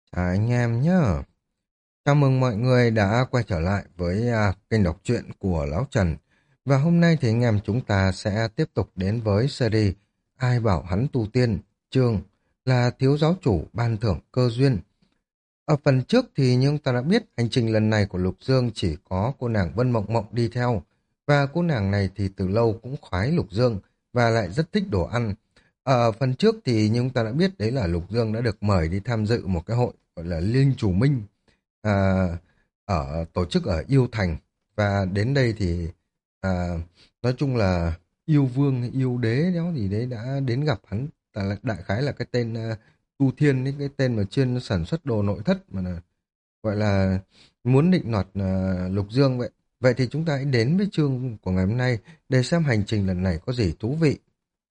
Chào anh em nhé. Chào mừng mọi người đã quay trở lại với kênh đọc truyện của Lão Trần. Và hôm nay thì anh em chúng ta sẽ tiếp tục đến với series Ai bảo hắn tu tiên, chương là thiếu giáo chủ ban thưởng cơ duyên. Ở phần trước thì nhưng ta đã biết hành trình lần này của Lục Dương chỉ có cô nàng Vân Mộng Mộng đi theo. Và cô nàng này thì từ lâu cũng khoái Lục Dương và lại rất thích đồ ăn. Ở phần trước thì nhưng ta đã biết đấy là Lục Dương đã được mời đi tham dự một cái hội gọi là Liên Chủ Minh à, ở tổ chức ở Yêu Thành. Và đến đây thì à, nói chung là yêu vương hay yêu đế đó gì đấy đã đến gặp hắn. Đại khái là cái tên Tu Thiên ấy, cái tên mà chuyên sản xuất đồ nội thất mà là, gọi là muốn định nọt Lục Dương vậy. Vậy thì chúng ta hãy đến với chương của ngày hôm nay để xem hành trình lần này có gì thú vị.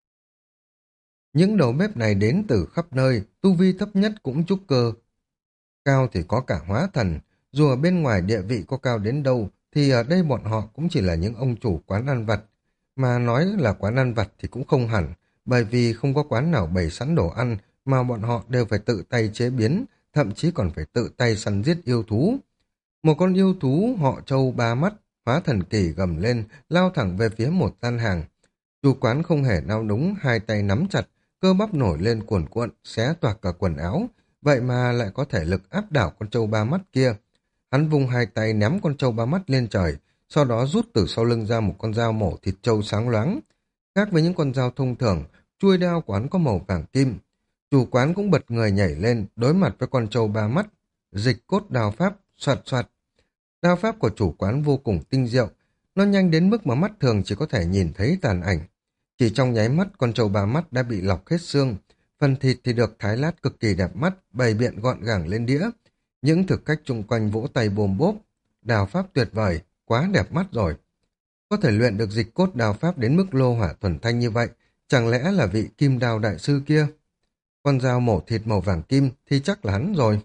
Những đầu bếp này đến từ khắp nơi, tu vi thấp nhất cũng trúc cơ, cao thì có cả hóa thần. Dù ở bên ngoài địa vị có cao đến đâu, thì ở đây bọn họ cũng chỉ là những ông chủ quán ăn vặt. Mà nói là quán ăn vặt thì cũng không hẳn, bởi vì không có quán nào bày sẵn đồ ăn mà bọn họ đều phải tự tay chế biến, thậm chí còn phải tự tay săn giết yêu thú. Một con yêu thú họ trâu ba mắt, hóa thần kỳ gầm lên, lao thẳng về phía một gian hàng. Chủ quán không hề nao núng, hai tay nắm chặt, cơ bắp nổi lên cuồn cuộn, xé toạc cả quần áo, vậy mà lại có thể lực áp đảo con trâu ba mắt kia. Hắn vung hai tay ném con trâu ba mắt lên trời, sau đó rút từ sau lưng ra một con dao mổ thịt trâu sáng loáng. Khác với những con dao thông thường, chuôi đao của hắn có màu vàng kim. Chủ quán cũng bật người nhảy lên, đối mặt với con trâu ba mắt. Dịch cốt đao pháp, soạt soạt. Đao pháp của chủ quán vô cùng tinh diệu, nó nhanh đến mức mà mắt thường chỉ có thể nhìn thấy tàn ảnh. Chỉ trong nháy mắt con trâu ba mắt đã bị lọc hết xương, phần thịt thì được thái lát cực kỳ đẹp mắt, bày biện gọn gàng lên đĩa. Những thực khách chung quanh vỗ tay bồm bốp, đao pháp tuyệt vời, quá đẹp mắt rồi. Có thể luyện được dịch cốt đao pháp đến mức lô hỏa thuần thanh như vậy, chẳng lẽ là vị kim đao đại sư kia? Con dao mổ thịt màu vàng kim thì chắc là hắn rồi.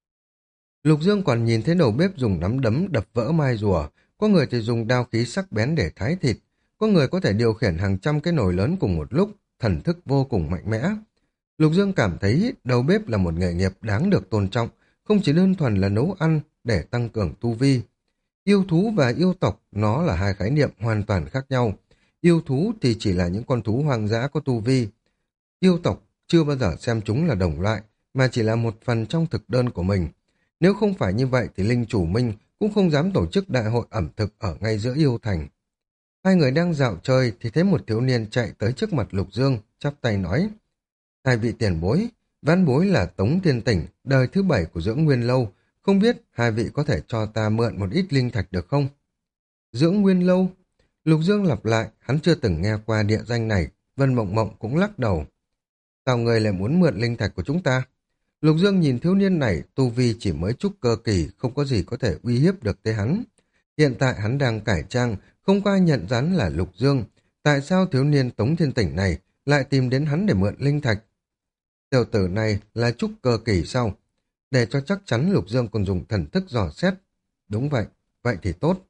Lục Dương còn nhìn thấy đầu bếp dùng nắm đấm đập vỡ mai rùa, có người thì dùng đao khí sắc bén để thái thịt, có người có thể điều khiển hàng trăm cái nồi lớn cùng một lúc, thần thức vô cùng mạnh mẽ. Lục Dương cảm thấy đầu bếp là một nghề nghiệp đáng được tôn trọng, không chỉ đơn thuần là nấu ăn để tăng cường tu vi. Yêu thú và yêu tộc nó là hai khái niệm hoàn toàn khác nhau. Yêu thú thì chỉ là những con thú hoang dã có tu vi. Yêu tộc chưa bao giờ xem chúng là đồng loại, mà chỉ là một phần trong thực đơn của mình. Nếu không phải như vậy thì Linh Chủ Minh cũng không dám tổ chức đại hội ẩm thực ở ngay giữa yêu thành. Hai người đang dạo chơi thì thấy một thiếu niên chạy tới trước mặt Lục Dương, chắp tay nói: Hai vị tiền bối, vãn bối là Tống Thiên Tỉnh, đời thứ 7 của Dưỡng Nguyên Lâu, không biết hai vị có thể cho ta mượn một ít linh thạch được không? Dưỡng Nguyên Lâu? Lục Dương lặp lại, hắn chưa từng nghe qua địa danh này. Vân Mộng Mộng cũng lắc đầu. Sao người lại muốn mượn linh thạch của chúng ta? Lục Dương nhìn thiếu niên này, tu vi chỉ mới trúc cơ kỳ, không có gì có thể uy hiếp được tới hắn. Hiện tại hắn đang cải trang, không có ai nhận ra hắn là Lục Dương. Tại sao thiếu niên Tống Thiên Tỉnh này lại tìm đến hắn để mượn linh thạch? Tiểu tử này là trúc cơ kỳ sao? Để cho chắc chắn Lục Dương còn dùng thần thức dò xét. Đúng vậy, vậy thì tốt.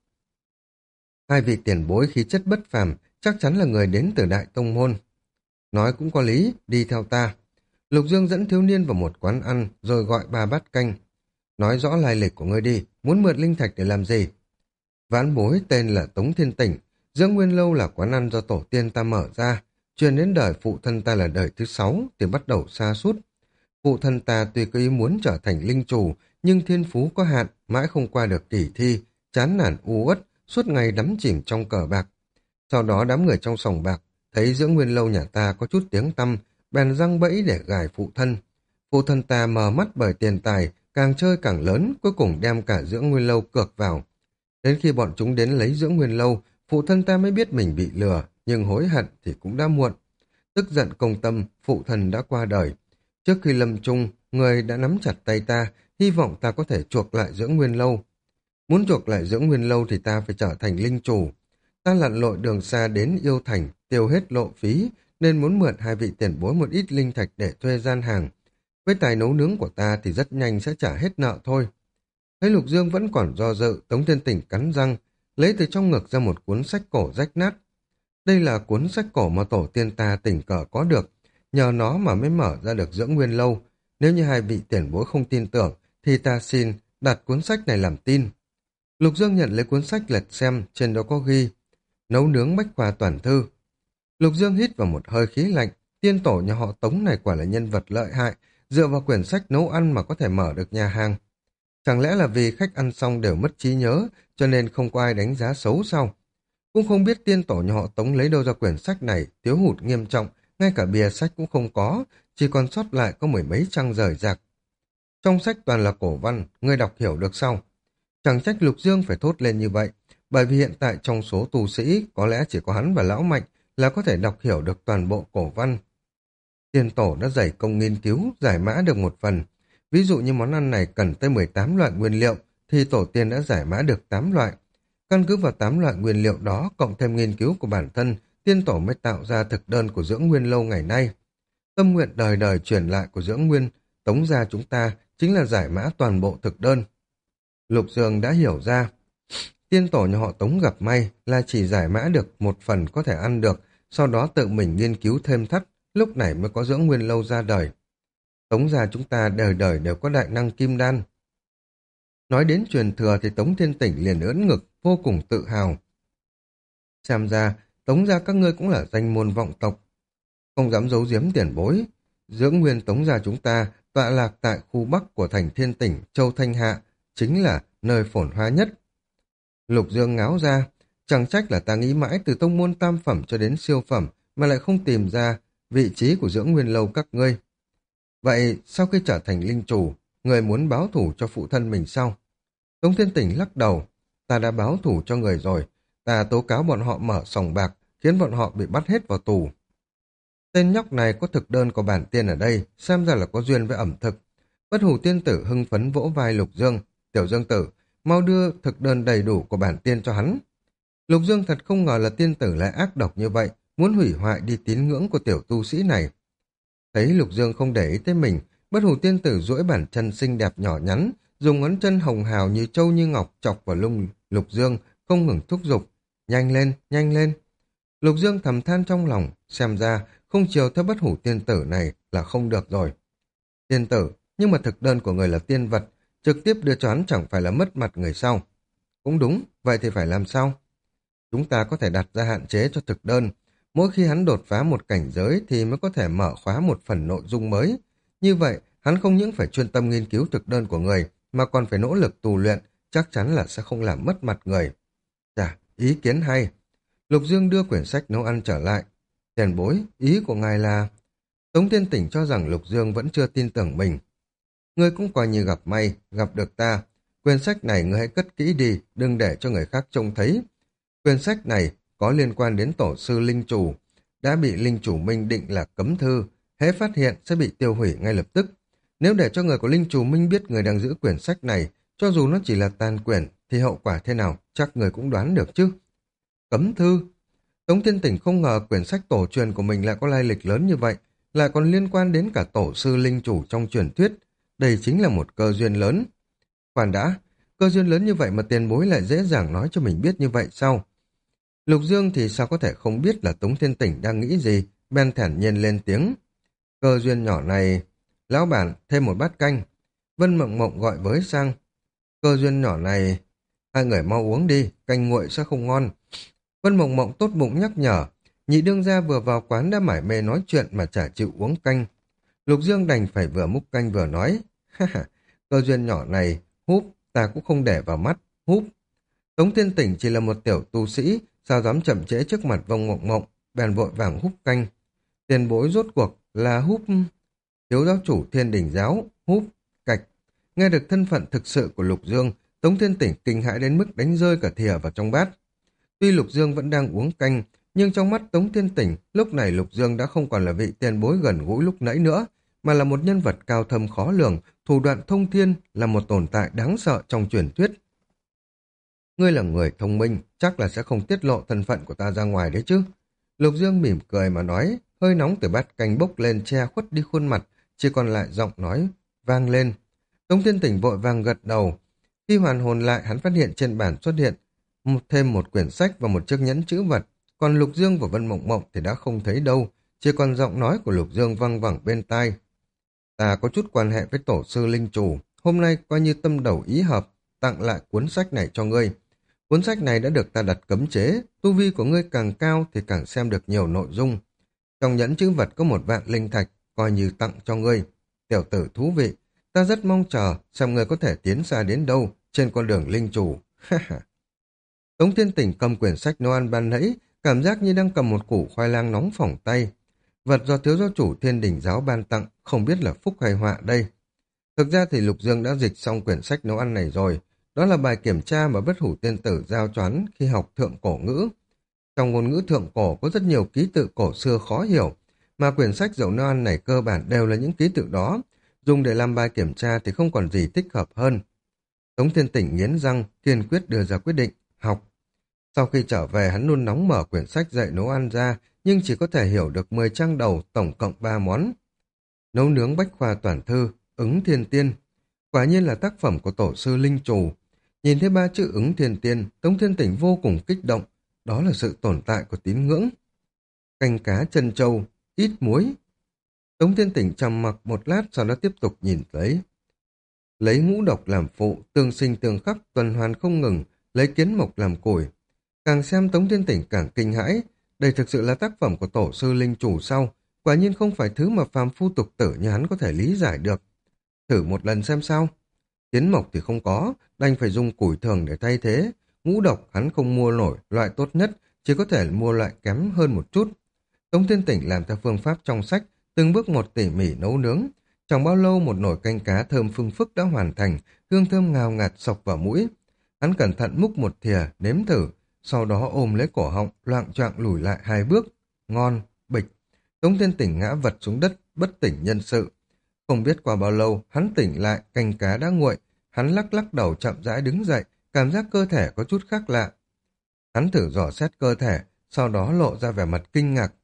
Hai vị tiền bối khí chất bất phàm, chắc chắn là người đến từ Đại Tông Môn. Nói cũng có lý, đi theo ta. Lục Dương dẫn thiếu niên vào một quán ăn, rồi gọi ba bát canh. Nói rõ lai lịch của ngươi đi, muốn mượn linh thạch để làm gì? Vãn bối tên là Tống Thiên Tỉnh, Dưỡng Nguyên Lâu là quán ăn do tổ tiên ta mở ra, truyền đến đời phụ thân ta là đời thứ 6 thì bắt đầu sa sút. Phụ thân ta tuy có ý muốn trở thành linh chủ, nhưng thiên phú có hạn, mãi không qua được kỳ thi, chán nản u uất, suốt ngày đắm chìm trong cờ bạc. Sau đó đám người trong sòng bạc thấy Dưỡng Nguyên Lâu nhà ta có chút tiếng tăm, bèn răng bẫy để gài phụ thân. Phụ thân ta mờ mắt bởi tiền tài, càng chơi càng lớn, cuối cùng đem cả Dưỡng Nguyên Lâu cược vào. Đến khi bọn chúng đến lấy Dưỡng Nguyên Lâu, phụ thân ta mới biết mình bị lừa, nhưng hối hận thì cũng đã muộn. Tức giận công tâm, phụ thân đã qua đời. Trước khi lâm chung, người đã nắm chặt tay ta, hy vọng ta có thể chuộc lại Dưỡng Nguyên Lâu. Muốn chuộc lại Dưỡng Nguyên Lâu thì ta phải trở thành linh chủ. Ta lặn lội đường xa đến Yêu Thành, tiêu hết lộ phí, nên muốn mượn hai vị tiền bối một ít linh thạch để thuê gian hàng. Với tài nấu nướng của ta thì rất nhanh sẽ trả hết nợ thôi. Thấy Lục Dương vẫn còn do dự, Tống Thiên Tỉnh cắn răng, lấy từ trong ngực ra một cuốn sách cổ rách nát. Đây là cuốn sách cổ mà tổ tiên ta tình cờ có được, nhờ nó mà mới mở ra được Dưỡng Nguyên Lâu. Nếu như hai vị tiền bối không tin tưởng, thì ta xin đặt cuốn sách này làm tin. Lục Dương nhận lấy cuốn sách lật xem, trên đó có ghi nấu nướng bách khoa toàn thư. Lục Dương hít vào một hơi khí lạnh, tiên tổ nhà họ Tống này quả là nhân vật lợi hại, dựa vào quyển sách nấu ăn mà có thể mở được nhà hàng. Chẳng lẽ là vì khách ăn xong đều mất trí nhớ, cho nên không có ai đánh giá xấu sao? Cũng không biết tiên tổ nhà họ Tống lấy đâu ra quyển sách này, thiếu hụt nghiêm trọng, ngay cả bìa sách cũng không có, chỉ còn sót lại có mười mấy trang rời rạc. Trong sách toàn là cổ văn, người đọc hiểu được sao? Chẳng trách Lục Dương phải thốt lên như vậy, bởi vì hiện tại trong số tu sĩ, có lẽ chỉ có hắn và Lão Mạnh là có thể đọc hiểu được toàn bộ cổ văn. Tiên tổ đã dày công nghiên cứu, giải mã được một phần. Ví dụ như món ăn này cần tới 18 loại nguyên liệu, thì tổ tiên đã giải mã được 8 loại. Căn cứ vào 8 loại nguyên liệu đó, cộng thêm nghiên cứu của bản thân, tiên tổ mới tạo ra thực đơn của dưỡng nguyên lâu ngày nay. Tâm nguyện đời đời truyền lại của dưỡng nguyên, Tống gia chúng ta chính là giải mã toàn bộ thực đơn. Lục Dương đã hiểu ra, tiên tổ nhà họ Tống gặp may là chỉ giải mã được một phần có thể ăn được, sau đó tự mình nghiên cứu thêm thắt, lúc này mới có dưỡng nguyên lâu ra đời. Tống gia chúng ta đời đời đều có đại năng kim đan. Nói đến truyền thừa thì Tống Thiên Tỉnh liền ưỡn ngực, vô cùng tự hào. Xem ra, Tống gia các ngươi cũng là danh môn vọng tộc. Không dám giấu giếm tiền bối. Dưỡng nguyên Tống gia chúng ta tọa lạc tại khu bắc của thành Thiên Tỉnh, Châu Thanh Hạ, chính là nơi phồn hoa nhất. Lục Dương ngáo ra, chẳng trách là ta nghĩ mãi từ tông môn tam phẩm cho đến siêu phẩm mà lại không tìm ra vị trí của dưỡng nguyên lâu các ngươi. Vậy sau khi trở thành linh chủ, người muốn báo thủ cho phụ thân mình sao? Tống Thiên Tỉnh lắc đầu, ta đã báo thủ cho người rồi, ta tố cáo bọn họ mở sòng bạc, khiến bọn họ bị bắt hết vào tù. Tên nhóc này có thực đơn của bản tiên ở đây, xem ra là có duyên với ẩm thực. Bất hủ tiên tử hưng phấn vỗ vai Lục Dương, tiểu Dương tử, mau đưa thực đơn đầy đủ của bản tiên cho hắn. Lục Dương thật không ngờ là tiên tử lại ác độc như vậy, muốn hủy hoại đi tín ngưỡng của tiểu tu sĩ này. Thấy Lục Dương không để ý tới mình, bất hủ tiên tử duỗi bàn chân xinh đẹp nhỏ nhắn, dùng ngón chân hồng hào như châu như ngọc chọc vào lưng Lục Dương, không ngừng thúc giục. Nhanh lên, nhanh lên. Lục Dương thầm than trong lòng, xem ra không chiều theo bất hủ tiên tử này là không được rồi. Tiên tử, nhưng mà thực đơn của người là tiên vật, trực tiếp đưa cho hắn chẳng phải là mất mặt người sau. Cũng đúng, vậy thì phải làm sao? Chúng ta có thể đặt ra hạn chế cho thực đơn. Mỗi khi hắn đột phá một cảnh giới thì mới có thể mở khóa một phần nội dung mới. Như vậy, hắn không những phải chuyên tâm nghiên cứu thực đơn của người, mà còn phải nỗ lực tu luyện, chắc chắn là sẽ không làm mất mặt người. Dạ, ý kiến hay. Lục Dương đưa quyển sách nấu ăn trở lại. Tiền bối, ý của ngài là... Tống Thiên Tỉnh cho rằng Lục Dương vẫn chưa tin tưởng mình. Ngươi cũng coi như gặp may, gặp được ta. Quyển sách này ngươi hãy cất kỹ đi, đừng để cho người khác trông thấy. Quyển sách này có liên quan đến tổ sư linh chủ, đã bị linh chủ minh định là cấm thư, hễ phát hiện sẽ bị tiêu hủy ngay lập tức. Nếu để cho người của linh chủ minh biết người đang giữ quyển sách này, cho dù nó chỉ là tàn quyển, thì hậu quả thế nào, chắc người cũng đoán được chứ. Cấm thư? Tống Thiên Tỉnh không ngờ quyển sách tổ truyền của mình lại có lai lịch lớn như vậy, lại còn liên quan đến cả tổ sư linh chủ trong truyền thuyết. Đây chính là một cơ duyên lớn. Khoan đã, cơ duyên lớn như vậy mà tiền bối lại dễ dàng nói cho mình biết như vậy sao? Lục Dương thì sao có thể không biết là Tống Thiên Tỉnh đang nghĩ gì, bèn thản nhiên lên tiếng. Cơ duyên nhỏ này, lão bản thêm một bát canh. Vân Mộng Mộng gọi với sang. Cơ duyên nhỏ này, hai người mau uống đi, canh nguội sẽ không ngon. Vân Mộng Mộng tốt bụng nhắc nhở, nhị đương gia vừa vào quán đã mải mê nói chuyện mà chả chịu uống canh. Lục Dương đành phải vừa múc canh vừa nói, ha ha, cơ duyên nhỏ này, húp, ta cũng không để vào mắt, húp. Tống Thiên Tỉnh chỉ là một tiểu tu sĩ, sao dám chậm trễ trước mặt Vân Mộng Mộng, bèn vội vàng húp canh. Tiền bối rốt cuộc là húp thiếu giáo chủ Thiên Đình giáo, húp cạch. Nghe được thân phận thực sự của Lục Dương, Tống Thiên Tỉnh kinh hãi đến mức đánh rơi cả thìa vào trong bát. Tuy Lục Dương vẫn đang uống canh, nhưng trong mắt Tống Thiên Tỉnh, lúc này Lục Dương đã không còn là vị tiền bối gần gũi lúc nãy nữa, mà là một nhân vật cao thâm khó lường, thủ đoạn thông thiên, là một tồn tại đáng sợ trong truyền thuyết. Ngươi là người thông minh, chắc là sẽ không tiết lộ thân phận của ta ra ngoài đấy chứ. Lục Dương mỉm cười mà nói, hơi nóng từ bát canh bốc lên che khuất đi khuôn mặt, chỉ còn lại giọng nói, vang lên. Tống Thiên Tỉnh vội vàng gật đầu. Khi hoàn hồn lại, hắn phát hiện trên bàn xuất hiện thêm một quyển sách và một chiếc nhẫn chữ vật, còn Lục Dương và Vân Mộng Mộng thì đã không thấy đâu, chỉ còn giọng nói của Lục Dương văng vẳng bên tai. Ta có chút quan hệ với tổ sư linh chủ, hôm nay coi như tâm đầu ý hợp, tặng lại cuốn sách này cho ngươi. Cuốn sách này đã được ta đặt cấm chế, tu vi của ngươi càng cao thì càng xem được nhiều nội dung. Trong nhẫn chữ vật có 1 vạn linh thạch, coi như tặng cho ngươi. Tiểu tử thú vị, ta rất mong chờ xem ngươi có thể tiến xa đến đâu trên con đường linh chủ. Tống Thiên Tỉnh cầm quyển sách nấu ăn ban nãy, cảm giác như đang cầm một củ khoai lang nóng phỏng tay. Vật do thiếu giáo chủ Thiên Đình giáo ban tặng, không biết là phúc hay họa đây. Thực ra thì Lục Dương đã dịch xong quyển sách nấu ăn này rồi. Đó là bài kiểm tra mà Bất Hủ Tiên Tử giao cho hắn khi học thượng cổ ngữ. Trong ngôn ngữ thượng cổ có rất nhiều ký tự cổ xưa khó hiểu, mà quyển sách dầu nấu ăn này cơ bản đều là những ký tự đó. Dùng để làm bài kiểm tra thì không còn gì thích hợp hơn. Tống Thiên Tỉnh nghiến răng, kiên quyết đưa ra quyết định, học. Sau khi trở về hắn luôn nóng mở quyển sách dạy nấu ăn ra, nhưng chỉ có thể hiểu được 10 trang đầu, tổng cộng 3 món. Nấu nướng bách khoa toàn thư, ứng thiên tiên. Quả nhiên là tác phẩm của tổ sư Linh Trù. Nhìn thấy 3 chữ ứng thiên tiên, Tống Thiên Tỉnh vô cùng kích động. Đó là sự tồn tại của tín ngưỡng. Canh cá chân trâu, ít muối. Tống Thiên Tỉnh trầm mặc một lát sau đó tiếp tục nhìn thấy. Lấy ngũ độc làm phụ, tương sinh tương khắc, tuần hoàn không ngừng, lấy kiến mộc làm củi. Càng xem Tống Thiên Tỉnh càng kinh hãi. Đây thực sự là tác phẩm của tổ sư Linh Chủ sau. Quả nhiên không phải thứ mà phàm phu tục tử như hắn có thể lý giải được. Thử một lần xem sao. Kiến mộc thì không có, đành phải dùng củi thường để thay thế. Ngũ độc hắn không mua nổi loại tốt nhất, chỉ có thể mua loại kém hơn một chút. Tống Thiên Tỉnh làm theo phương pháp trong sách, từng bước một tỉ mỉ nấu nướng. Chẳng bao lâu một nồi canh cá thơm phưng phức đã hoàn thành, hương thơm ngào ngạt sộc vào mũi. Hắn cẩn thận múc một thìa, nếm thử, sau đó ôm lấy cổ họng, loạng choạng lùi lại 2 bước. Ngon, bịch. Tống Thiên Tỉnh ngã vật xuống đất, bất tỉnh nhân sự. Không biết qua bao lâu, hắn tỉnh lại, canh cá đã nguội. Hắn lắc lắc đầu chậm rãi đứng dậy, cảm giác cơ thể có chút khác lạ. Hắn thử dò xét cơ thể, sau đó lộ ra vẻ mặt kinh ngạc.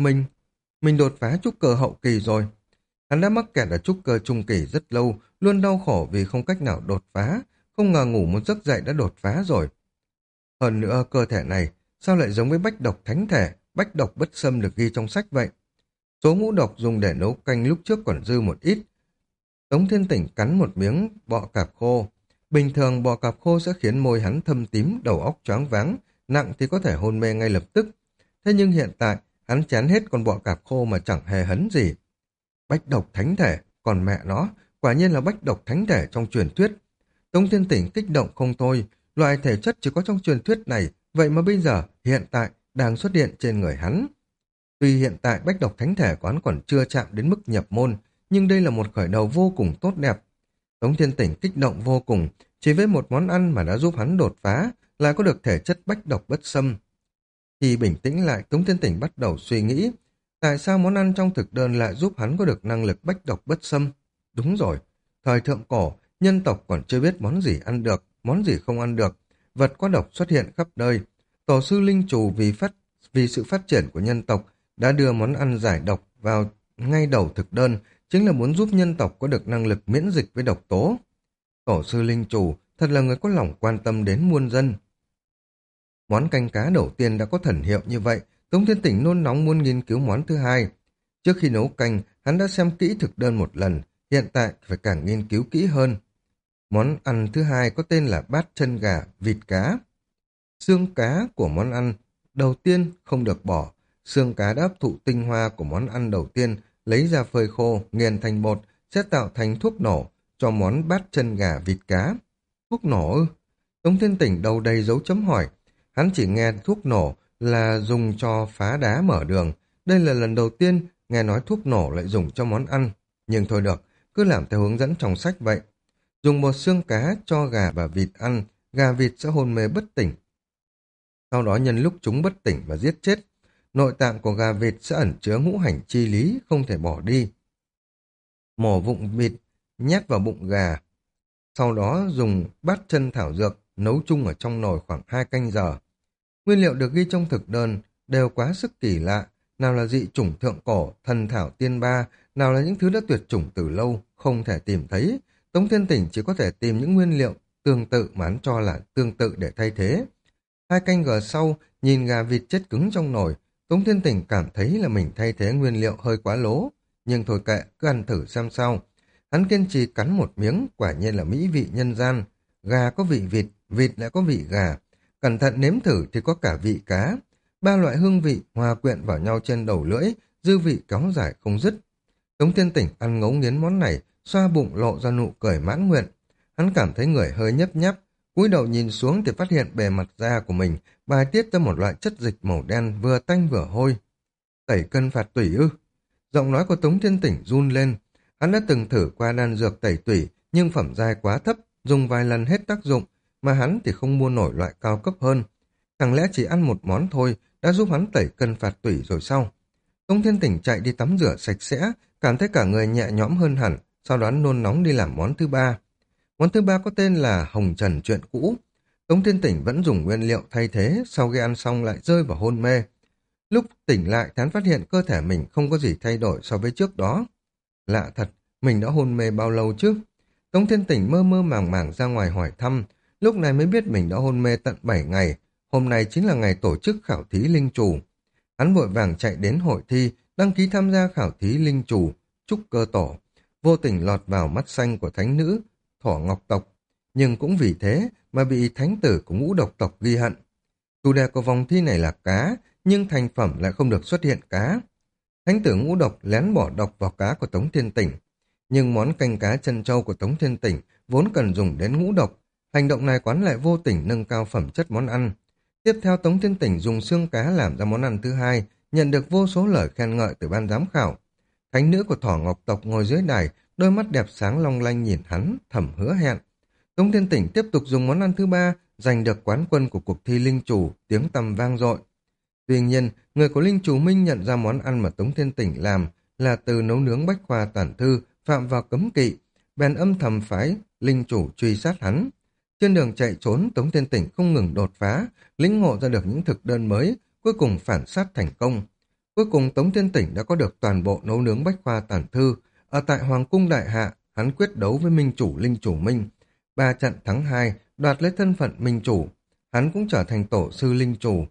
Mình đột phá trúc cơ hậu kỳ rồi. Hắn đã mắc kẹt ở trúc cơ trung kỳ rất lâu, luôn đau khổ vì không cách nào đột phá, không ngờ ngủ một giấc dậy đã đột phá rồi. Hơn nữa cơ thể này, sao lại giống với bách độc thánh thể, bách độc bất xâm được ghi trong sách vậy? Số ngũ độc dùng để nấu canh lúc trước còn dư một ít. Tống Thiên Tỉnh cắn một miếng bọ cạp khô. Bình thường bọ cạp khô sẽ khiến môi hắn thâm tím, đầu óc choáng váng, nặng thì có thể hôn mê ngay lập tức. Thế nhưng hiện tại, hắn chán hết con bọ cạp khô mà chẳng hề hấn gì. Bách độc thánh thể, còn mẹ nó, quả nhiên là bách độc thánh thể trong truyền thuyết. Tống Thiên Tỉnh kích động không thôi, loại thể chất chỉ có trong truyền thuyết này, vậy mà bây giờ, hiện tại, đang xuất hiện trên người hắn. Tuy hiện tại bách độc thánh thể của hắn còn chưa chạm đến mức nhập môn, nhưng đây là một khởi đầu vô cùng tốt đẹp. Tống Thiên Tỉnh kích động vô cùng, chỉ với một món ăn mà đã giúp hắn đột phá, lại có được thể chất bách độc bất xâm. Khi bình tĩnh lại, Tống Thiên Tỉnh bắt đầu suy nghĩ, tại sao món ăn trong thực đơn lại giúp hắn có được năng lực bách độc bất xâm? Đúng rồi, thời thượng cổ, nhân tộc còn chưa biết món gì ăn được, món gì không ăn được, vật có độc xuất hiện khắp nơi. Tổ sư Linh Trù vì sự phát triển của nhân tộc đã đưa món ăn giải độc vào ngay đầu thực đơn, chính là muốn giúp nhân tộc có được năng lực miễn dịch với độc tố. Tổ sư Linh Trù thật là người có lòng quan tâm đến muôn dân. Món canh cá đầu tiên đã có thần hiệu như vậy, Tống Thiên Tỉnh nôn nóng muốn nghiên cứu món thứ hai. Trước khi nấu canh, hắn đã xem kỹ thực đơn một lần, hiện tại phải càng nghiên cứu kỹ hơn. Món ăn thứ hai có tên là bát chân gà, vịt cá. Xương cá của món ăn đầu tiên không được bỏ. Xương cá đã hấp thụ tinh hoa của món ăn đầu tiên, lấy ra phơi khô, nghiền thành bột, sẽ tạo thành thuốc nổ cho món bát chân gà vịt cá. Thuốc nổ ư? Tống Thiên Tỉnh đầu đầy dấu chấm hỏi. Hắn chỉ nghe thuốc nổ là dùng cho phá đá mở đường. Đây là lần đầu tiên nghe nói thuốc nổ lại dùng cho món ăn. Nhưng thôi được, cứ làm theo hướng dẫn trong sách vậy. Dùng một xương cá cho gà và vịt ăn, gà vịt sẽ hôn mê bất tỉnh. Sau đó nhân lúc chúng bất tỉnh và giết chết, nội tạng của gà vịt sẽ ẩn chứa ngũ hành chi lý, không thể bỏ đi. Mổ vụng vịt, nhét vào bụng gà. Sau đó dùng bát chân thảo dược, nấu chung ở trong nồi khoảng 2 canh giờ. Nguyên liệu được ghi trong thực đơn đều quá sức kỳ lạ, nào là dị chủng thượng cổ, thần thảo tiên ba, nào là những thứ đã tuyệt chủng từ lâu, không thể tìm thấy. Tống Thiên Tỉnh chỉ có thể tìm những nguyên liệu tương tự mà hắn cho là tương tự để thay thế. 2 canh giờ sau, nhìn gà vịt chết cứng trong nồi, Tống Thiên Tỉnh cảm thấy là mình thay thế nguyên liệu hơi quá lố. nhưng thôi kệ, cứ ăn thử xem sao. Hắn kiên trì cắn một miếng, quả nhiên là mỹ vị nhân gian. Gà có vị vịt, vịt lại có vị gà. Cẩn thận nếm thử thì có cả vị cá. Ba loại hương vị hòa quyện vào nhau trên đầu lưỡi, dư vị kéo dài không dứt. Tống Thiên Tỉnh ăn ngấu nghiến món này, xoa bụng lộ ra nụ cười mãn nguyện. Hắn cảm thấy người hơi nhấp nháp, cúi đầu nhìn xuống thì phát hiện bề mặt da của mình bài tiết ra một loại chất dịch màu đen vừa tanh vừa hôi. Tẩy cân phạt tủy ư? Giọng nói của Tống Thiên Tỉnh run lên. Hắn đã từng thử qua đan dược tẩy tủy, nhưng phẩm giai quá thấp, dùng vài lần hết tác dụng, mà hắn thì không mua nổi loại cao cấp hơn. Chẳng lẽ chỉ ăn một món thôi đã giúp hắn tẩy cân phạt tủy rồi sao? Tống Thiên Tỉnh chạy đi tắm rửa sạch sẽ, cảm thấy cả người nhẹ nhõm hơn hẳn, sau đó nôn nóng đi làm món thứ ba. Món thứ ba có tên là Hồng Trần Chuyện Cũ. Tống Thiên Tỉnh vẫn dùng nguyên liệu thay thế, sau khi ăn xong lại rơi vào hôn mê. Lúc tỉnh lại, hắn phát hiện cơ thể mình không có gì thay đổi so với trước đó. Lạ thật, mình đã hôn mê bao lâu chứ? Tống Thiên Tỉnh mơ mơ màng màng ra ngoài hỏi thăm, lúc này mới biết mình đã hôn mê tận 7 ngày. Hôm nay chính là ngày tổ chức khảo thí linh chủ. Hắn vội vàng chạy đến hội thi, đăng ký tham gia khảo thí linh chủ, trúc cơ tổ. Vô tình lọt vào mắt xanh của thánh nữ, Thỏ Ngọc tộc. Nhưng cũng vì thế mà bị thánh tử của Ngũ Độc tộc ghi hận. Chủ đề của vòng thi này là cá, nhưng thành phẩm lại không được xuất hiện cá. Thánh tử Ngũ Độc lén bỏ độc vào cá của Tống Thiên Tỉnh. Nhưng món canh cá chân trâu của Tống Thiên Tỉnh vốn cần dùng đến ngũ độc. Hành động này quán lại vô tình nâng cao phẩm chất món ăn. Tiếp theo Tống Thiên Tỉnh dùng xương cá làm ra món ăn thứ hai, nhận được vô số lời khen ngợi từ ban giám khảo. Thánh nữ của Thỏ Ngọc tộc ngồi dưới đài, đôi mắt đẹp sáng long lanh nhìn hắn, thầm hứa hẹn. Tống Thiên Tỉnh tiếp tục dùng món ăn thứ ba, giành được quán quân của cuộc thi linh chủ, tiếng tăm vang dội. Tuy nhiên, người của linh chủ Minh nhận ra món ăn mà Tống Thiên Tỉnh làm là từ nấu nướng bách khoa tản thư, phạm vào cấm kỵ, bèn âm thầm phái linh chủ truy sát hắn. Trên đường chạy trốn, Tống Thiên Tỉnh không ngừng đột phá, lĩnh ngộ ra được những thực đơn mới, cuối cùng phản sát thành công. Cuối cùng Tống Thiên Tỉnh đã có được toàn bộ nấu nướng bách khoa tản thư. Ở tại Hoàng cung Đại Hạ, hắn quyết đấu với minh chủ linh chủ Minh. 3 trận thắng 2, đoạt lấy thân phận minh chủ. Hắn cũng trở thành tổ sư linh chủ.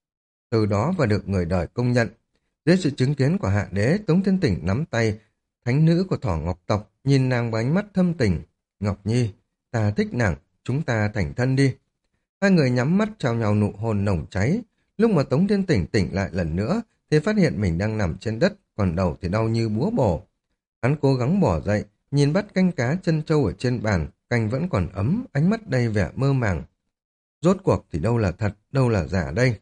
Từ đó và được người đời công nhận. Dưới sự chứng kiến của Hạ Đế, Tống Thiên Tỉnh nắm tay thánh nữ của Thỏ Ngọc tộc, nhìn nàng bằng ánh mắt thâm tình. Ngọc Nhi, ta thích nàng, chúng ta thành thân đi. Hai người nhắm mắt trao nhau nụ hôn nồng cháy. Lúc mà Tống Thiên Tỉnh tỉnh lại lần nữa, thì phát hiện mình đang nằm trên đất, còn đầu thì đau như búa bổ. Hắn cố gắng bỏ dậy, nhìn bát canh cá chân trâu ở trên bàn, canh vẫn còn ấm, ánh mắt đầy vẻ mơ màng. Rốt cuộc thì đâu là thật, đâu là giả đây?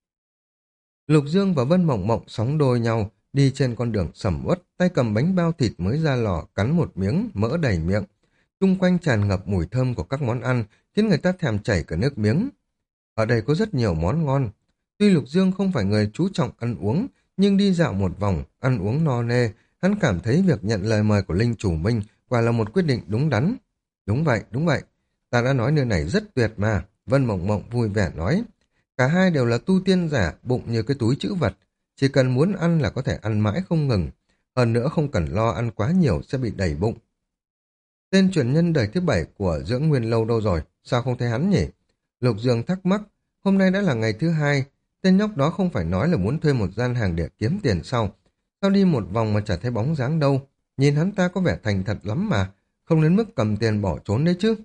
Lục Dương và Vân Mộng Mộng sóng đôi nhau, đi trên con đường sầm uất, tay cầm bánh bao thịt mới ra lò, cắn một miếng, mỡ đầy miệng. Xung quanh tràn ngập mùi thơm của các món ăn, khiến người ta thèm chảy cả nước miếng. Ở đây có rất nhiều món ngon. Tuy Lục Dương không phải người chú trọng ăn uống, nhưng đi dạo một vòng, ăn uống no nê, hắn cảm thấy việc nhận lời mời của Linh Chủ Minh quả là một quyết định đúng đắn. Đúng vậy, đúng vậy. Ta đã nói nơi này rất tuyệt mà, Vân Mộng Mộng vui vẻ nói. Cả hai đều là tu tiên giả, bụng như cái túi trữ vật. Chỉ cần muốn ăn là có thể ăn mãi không ngừng. Hơn nữa không cần lo ăn quá nhiều sẽ bị đầy bụng. Tên truyền nhân đời thứ 7 của Dưỡng Nguyên Lâu đâu rồi? Sao không thấy hắn nhỉ? Lục Dương thắc mắc. Hôm nay đã là ngày thứ 2. Tên nhóc đó không phải nói là muốn thuê một gian hàng để kiếm tiền sau. Sao đi một vòng mà chả thấy bóng dáng đâu? Nhìn hắn ta có vẻ thành thật lắm mà. Không đến mức cầm tiền bỏ trốn đấy chứ.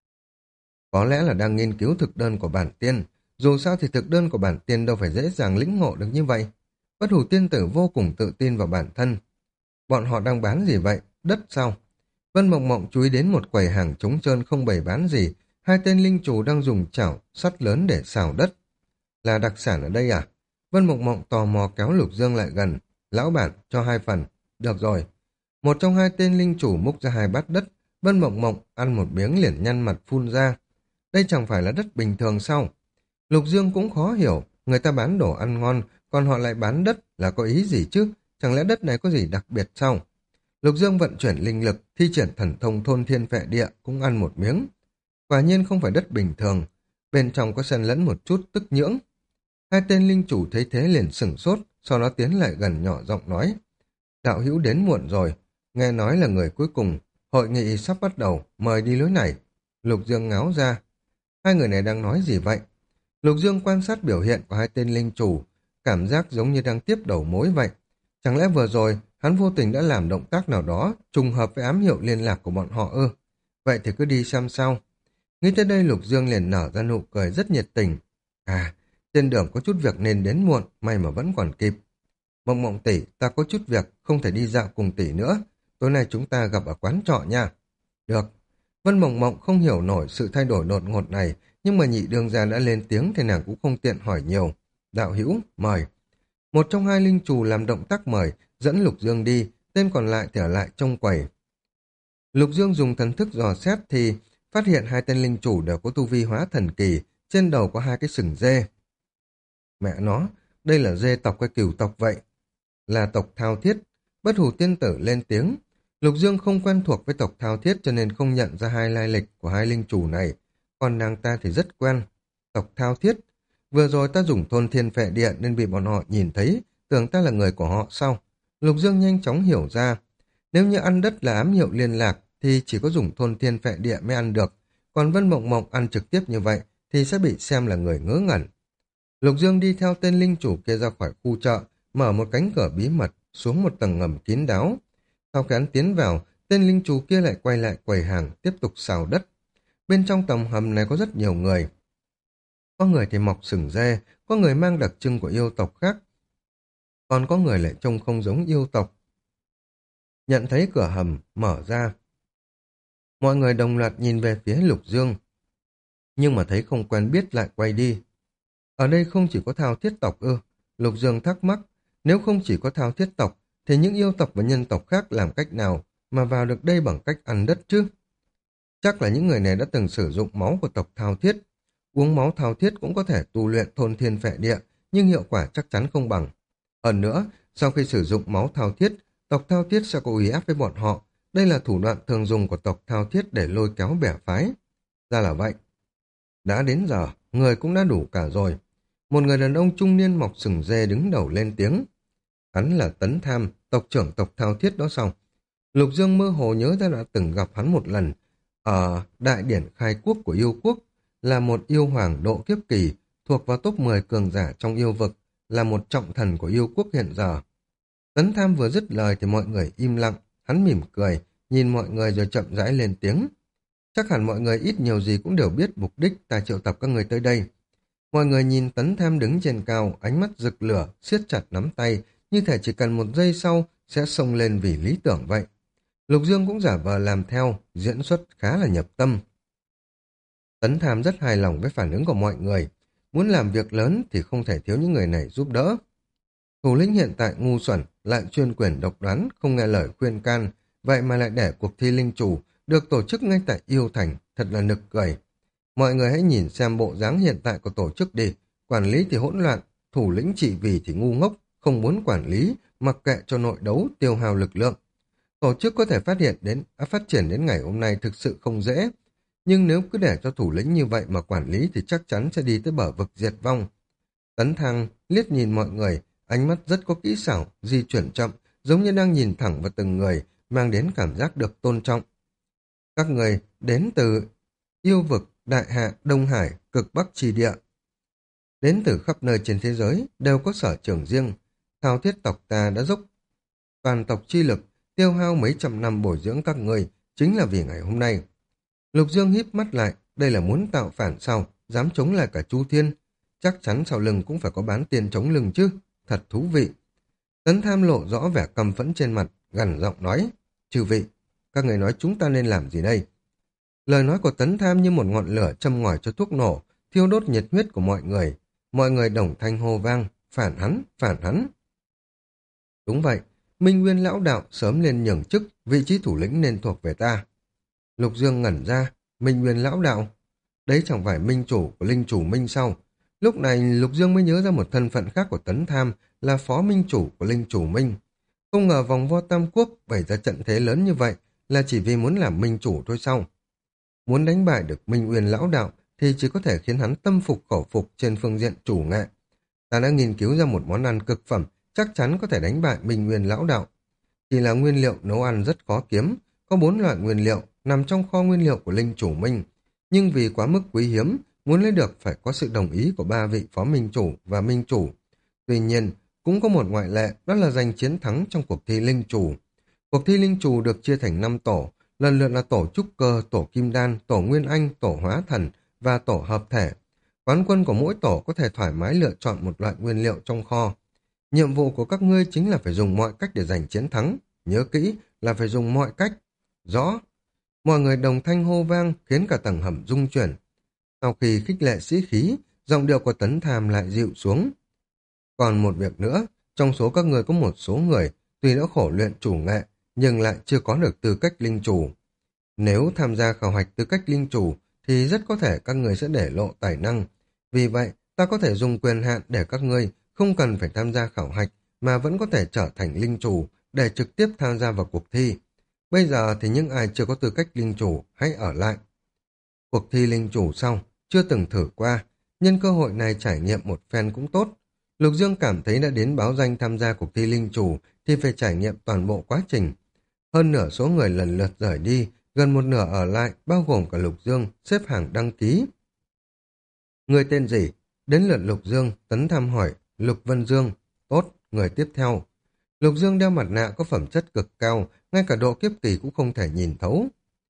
Có lẽ là đang nghiên cứu thực đơn của bản tiên. Dù sao thì thực đơn của bản tiên đâu phải dễ dàng lĩnh ngộ được như vậy. Bất hủ tiên tử vô cùng tự tin vào bản thân. Bọn họ đang bán gì vậy? Đất sao? Vân Mộng Mộng chú ý đến một quầy hàng trống trơn không bày bán gì. Hai tên linh chủ đang dùng chảo sắt lớn để xào đất. Là đặc sản ở đây à? Vân Mộng Mộng tò mò kéo Lục Dương lại gần. Lão bản, cho 2 phần. Được rồi. Một trong hai tên linh chủ múc ra 2 bát đất. Vân Mộng Mộng ăn một miếng liền nhăn mặt phun ra. Đây chẳng phải là đất bình thường sao? Lục Dương cũng khó hiểu. Người ta bán đồ ăn ngon, còn họ lại bán đất là có ý gì chứ? Chẳng lẽ đất này có gì đặc biệt sao? Lục Dương vận chuyển linh lực, thi triển thần thông thôn thiên phệ địa cũng ăn một miếng. Quả nhiên không phải đất bình thường. Bên trong có xen lẫn một chút tức nhưỡng. Hai tên linh chủ thấy thế liền sửng sốt, sau đó tiến lại gần nhỏ giọng nói. Đạo hữu đến muộn rồi, nghe nói là người cuối cùng, hội nghị sắp bắt đầu, mời đi lối này. Lục Dương ngáo ra. Hai người này đang nói gì vậy? Lục Dương quan sát biểu hiện của hai tên linh chủ, cảm giác giống như đang tiếp đầu mối vậy. Chẳng lẽ vừa rồi hắn vô tình đã làm động tác nào đó trùng hợp với ám hiệu liên lạc của bọn họ ư? Vậy thì cứ đi xem sao. Nghĩ tới đây Lục Dương liền nở ra nụ cười rất nhiệt tình. À, trên đường có chút việc nên đến muộn, may mà vẫn còn kịp. Mộng Mộng tỷ, ta có chút việc, không thể đi dạo cùng tỷ nữa. Tối nay chúng ta gặp ở quán trọ nha. Được. Vân Mộng Mộng không hiểu nổi sự thay đổi đột ngột này, nhưng mà nhị đương gia đã lên tiếng thì nàng cũng không tiện hỏi nhiều. Đạo hữu, mời. Một trong hai linh trù làm động tác mời, dẫn Lục Dương đi, tên còn lại thì ở lại trong quầy. Lục Dương dùng thần thức dò xét thì phát hiện hai tên linh chủ đều có tu vi hóa thần kỳ, trên đầu có hai cái sừng dê. Mẹ nó, đây là dê tộc hay cừu tộc vậy? Là tộc Thao Thiết. Bất Hủ tiên tử lên tiếng. Lục Dương không quen thuộc với tộc Thao Thiết cho nên không nhận ra hai lai lịch của hai linh chủ này. Còn nàng ta thì rất quen. Tộc Thao Thiết. Vừa rồi ta dùng thôn thiên phệ địa nên bị bọn họ nhìn thấy, tưởng ta là người của họ sao? Lục Dương nhanh chóng hiểu ra. Nếu như ăn đất là ám hiệu liên lạc thì chỉ có dùng thôn thiên phệ địa mới ăn được. Còn Vân Mộng Mộng ăn trực tiếp như vậy thì sẽ bị xem là người ngớ ngẩn. Lục Dương đi theo tên linh chủ kia ra khỏi khu chợ, mở một cánh cửa bí mật xuống một tầng ngầm kín đáo. Sau khi hắn tiến vào, tên linh chủ kia lại quay lại quầy hàng tiếp tục xào đất. Bên trong tầng hầm này có rất nhiều người. Có người thì mọc sừng dê, có người mang đặc trưng của yêu tộc khác, còn có người lại trông không giống yêu tộc. Nhận thấy cửa hầm mở ra, mọi người đồng loạt nhìn về phía Lục Dương, nhưng mà thấy không quen biết lại quay đi. Ở đây không chỉ có Thao Thiết tộc ư? Lục Dương thắc mắc, nếu không chỉ có Thao Thiết tộc, thì những yêu tộc và nhân tộc khác làm cách nào mà vào được đây bằng cách ăn đất chứ? Chắc là những người này đã từng sử dụng máu của tộc Thao Thiết. Uống máu Thao Thiết cũng có thể tu luyện thôn thiên phệ địa, nhưng hiệu quả chắc chắn không bằng. Hơn nữa, sau khi sử dụng máu Thao Thiết, tộc Thao Thiết sẽ có uy áp với bọn họ. Đây là thủ đoạn thường dùng của tộc Thao Thiết để lôi kéo bè phái. Ra là vậy. Đã đến giờ, người cũng đã đủ cả rồi. Một người đàn ông trung niên mọc sừng dê đứng đầu lên tiếng. Hắn là Tấn Tham, tộc trưởng tộc Thao Thiết đó sao? Lục Dương mơ hồ nhớ ra đã từng gặp hắn một lần ở đại điển khai quốc của yêu quốc, là một yêu hoàng độ kiếp kỳ, thuộc vào top 10 cường giả trong yêu vực, là một trọng thần của yêu quốc hiện giờ. Tấn Tham vừa dứt lời thì mọi người im lặng, hắn mỉm cười, nhìn mọi người rồi chậm rãi lên tiếng. Chắc hẳn mọi người ít nhiều gì cũng đều biết mục đích ta triệu tập các người tới đây. Mọi người nhìn Tấn Tham đứng trên cao, ánh mắt rực lửa, siết chặt nắm tay, như thể chỉ cần một giây sau sẽ xông lên vì lý tưởng vậy. Lục Dương cũng giả vờ làm theo, diễn xuất khá là nhập tâm. Tấn Tham rất hài lòng với phản ứng của mọi người. Muốn làm việc lớn thì không thể thiếu những người này giúp đỡ. Thủ lĩnh hiện tại ngu xuẩn, lại chuyên quyền độc đoán, không nghe lời khuyên can, vậy mà lại để cuộc thi linh chủ được tổ chức ngay tại Yêu Thành, thật là nực cười. Mọi người hãy nhìn xem bộ dáng hiện tại của tổ chức đi, quản lý thì hỗn loạn, thủ lĩnh trị vì thì ngu ngốc, không muốn quản lý, mặc kệ cho nội đấu tiêu hao lực lượng. Tổ chức có thể phát triển đến ngày hôm nay thực sự không dễ, nhưng nếu cứ để cho thủ lĩnh như vậy mà quản lý thì chắc chắn sẽ đi tới bờ vực diệt vong. Tấn Thăng liếc nhìn mọi người, ánh mắt rất có kỹ xảo, di chuyển chậm, giống như đang nhìn thẳng vào từng người, mang đến cảm giác được tôn trọng. Các người đến từ yêu vực, đại hạ, Đông Hải, cực Bắc trì địa. Đến từ khắp nơi trên thế giới, đều có sở trường riêng. Thao Thiết tộc ta đã dốc toàn tộc chi lực, tiêu hao mấy trăm năm bồi dưỡng các người, chính là vì ngày hôm nay. Lục Dương híp mắt lại, đây là muốn tạo phản sao, dám chống lại cả Chu Thiên. Chắc chắn sau lưng cũng phải có bán tiền chống lưng chứ, thật thú vị. Tấn Tham lộ rõ vẻ căm phẫn trên mặt, gằn giọng nói, chư vị, các người nói chúng ta nên làm gì đây? Lời nói của Tấn Tham như một ngọn lửa châm ngòi cho thuốc nổ, thiêu đốt nhiệt huyết của mọi người. Mọi người đồng thanh hô vang, phản hắn, phản hắn. Đúng vậy, Minh Nguyên lão đạo sớm lên nhường chức, vị trí thủ lĩnh nên thuộc về ta. Lục Dương ngẩn ra, Minh Nguyên lão đạo. Đấy chẳng phải minh chủ của linh chủ Minh sao? Lúc này Lục Dương mới nhớ ra một thân phận khác của Tấn Tham là phó minh chủ của linh chủ Minh. Không ngờ vòng vo Tam Quốc bày ra trận thế lớn như vậy là chỉ vì muốn làm minh chủ thôi sao? Muốn đánh bại được Minh Nguyên lão đạo thì chỉ có thể khiến hắn tâm phục khẩu phục trên phương diện chủ nghệ. Ta đã nghiên cứu ra một món ăn cực phẩm chắc chắn có thể đánh bại Minh Nguyên lão đạo. Chỉ là nguyên liệu nấu ăn rất khó kiếm, có 4 loại nguyên liệu nằm trong kho nguyên liệu của linh chủ Minh, nhưng vì quá mức quý hiếm, muốn lấy được phải có sự đồng ý của 3 vị phó minh chủ và minh chủ. Tuy nhiên, cũng có một ngoại lệ, đó là giành chiến thắng trong cuộc thi linh chủ. Cuộc thi linh chủ được chia thành 5 tổ, lần lượt là tổ trúc cơ, tổ kim đan, tổ nguyên anh, tổ hóa thần và tổ hợp thể. Quán quân của mỗi tổ có thể thoải mái lựa chọn một loại nguyên liệu trong kho. Nhiệm vụ của các ngươi chính là phải dùng mọi cách để giành chiến thắng. Nhớ kỹ là phải dùng mọi cách. Rõ. Mọi người đồng thanh hô vang khiến cả tầng hầm rung chuyển. Sau khi khích lệ sĩ khí, giọng điệu của Tấn Tham lại dịu xuống. Còn một việc nữa, trong số các ngươi có một số người tuy đã khổ luyện chủ nghệ nhưng lại chưa có được tư cách linh chủ. Nếu tham gia khảo hạch tư cách linh chủ thì rất có thể các ngươi sẽ để lộ tài năng. Vì vậy, ta có thể dùng quyền hạn để các ngươi không cần phải tham gia khảo hạch mà vẫn có thể trở thành linh chủ để trực tiếp tham gia vào cuộc thi. Bây giờ thì những ai chưa có tư cách linh chủ hãy ở lại. Cuộc thi linh chủ xong, chưa từng thử qua, nhân cơ hội này trải nghiệm một phen cũng tốt. Lục Dương cảm thấy đã đến báo danh tham gia cuộc thi linh chủ thì phải trải nghiệm toàn bộ quá trình. Hơn nửa số người lần lượt rời đi, gần một nửa ở lại, bao gồm cả Lục Dương, xếp hàng đăng ký. Người tên gì? Đến lượt Lục Dương, Tấn Tham hỏi. Lục Vân Dương. Tốt, người tiếp theo. Lục Dương đeo mặt nạ có phẩm chất cực cao, ngay cả độ kiếp kỳ cũng không thể nhìn thấu.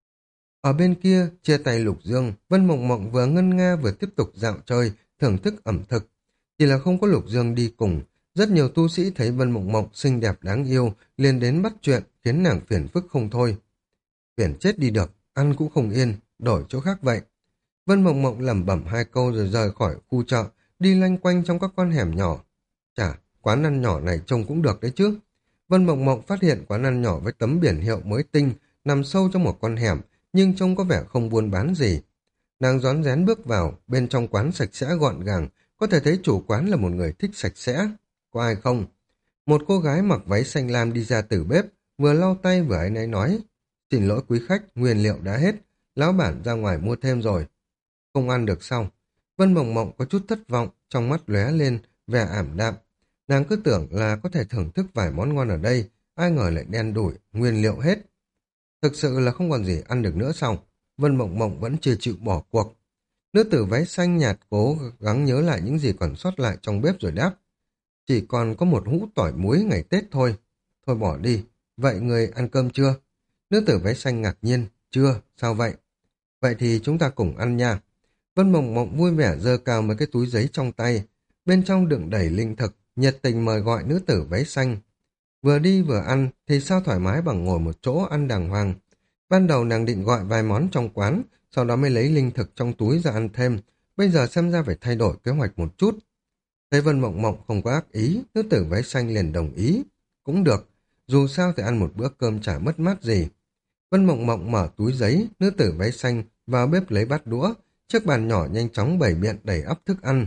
Ở bên kia, chia tay Lục Dương, Vân Mộng Mộng vừa ngân nga vừa tiếp tục dạo chơi, thưởng thức ẩm thực. Chỉ là không có Lục Dương đi cùng, rất nhiều tu sĩ thấy Vân Mộng Mộng xinh đẹp đáng yêu, liền đến bắt chuyện, khiến nàng phiền phức không thôi. Phiền chết đi được, ăn cũng không yên, đổi chỗ khác vậy. Vân Mộng Mộng lẩm bẩm hai câu rồi rời khỏi khu chợ, đi loanh quanh trong các con hẻm nhỏ. Chả, quán ăn nhỏ này trông cũng được đấy chứ. Vân Mộng Mộng phát hiện quán ăn nhỏ với tấm biển hiệu mới tinh, nằm sâu trong một con hẻm, nhưng trông có vẻ không buôn bán gì. Nàng rón rén bước vào, bên trong quán sạch sẽ gọn gàng, có thể thấy chủ quán là một người thích sạch sẽ. Có ai không? Một cô gái mặc váy xanh lam đi ra từ bếp, vừa lau tay vừa áy náy nói. Xin lỗi quý khách, nguyên liệu đã hết, lão bản ra ngoài mua thêm rồi. Không ăn được sao? Vân Mộng Mộng có chút thất vọng, trong mắt lóe lên vẻ ảm đạm. Nàng cứ tưởng là có thể thưởng thức vài món ngon ở đây, ai ngờ lại đen đủi, nguyên liệu hết. Thực sự là không còn gì ăn được nữa sao? Vân Mộng Mộng vẫn chưa chịu bỏ cuộc. Nữ tử váy xanh nhạt cố gắng nhớ lại những gì còn sót lại trong bếp rồi đáp. Chỉ còn có một hũ tỏi muối ngày Tết thôi. Thôi bỏ đi. Vậy người ăn cơm chưa? Nữ tử váy xanh ngạc nhiên. Chưa, sao vậy? Vậy thì chúng ta cùng ăn nha. Vân Mộng Mộng vui vẻ giơ cao mấy cái túi giấy trong tay. Bên trong đựng đầy linh thực, nhiệt tình mời gọi nữ tử váy xanh. Vừa đi vừa ăn thì sao thoải mái bằng ngồi một chỗ ăn đàng hoàng. Ban đầu nàng định gọi vài món trong quán, sau đó mới lấy linh thực trong túi ra ăn thêm. Bây giờ xem ra phải thay đổi kế hoạch một chút. Thấy Vân Mộng Mộng không có ác ý, nữ tử váy xanh liền đồng ý. Cũng được, dù sao thì ăn một bữa cơm chả mất mát gì. Vân Mộng Mộng mở túi giấy, nữ tử váy xanh vào bếp lấy bát đũa, chiếc bàn nhỏ nhanh chóng bày biện đầy ắp thức ăn.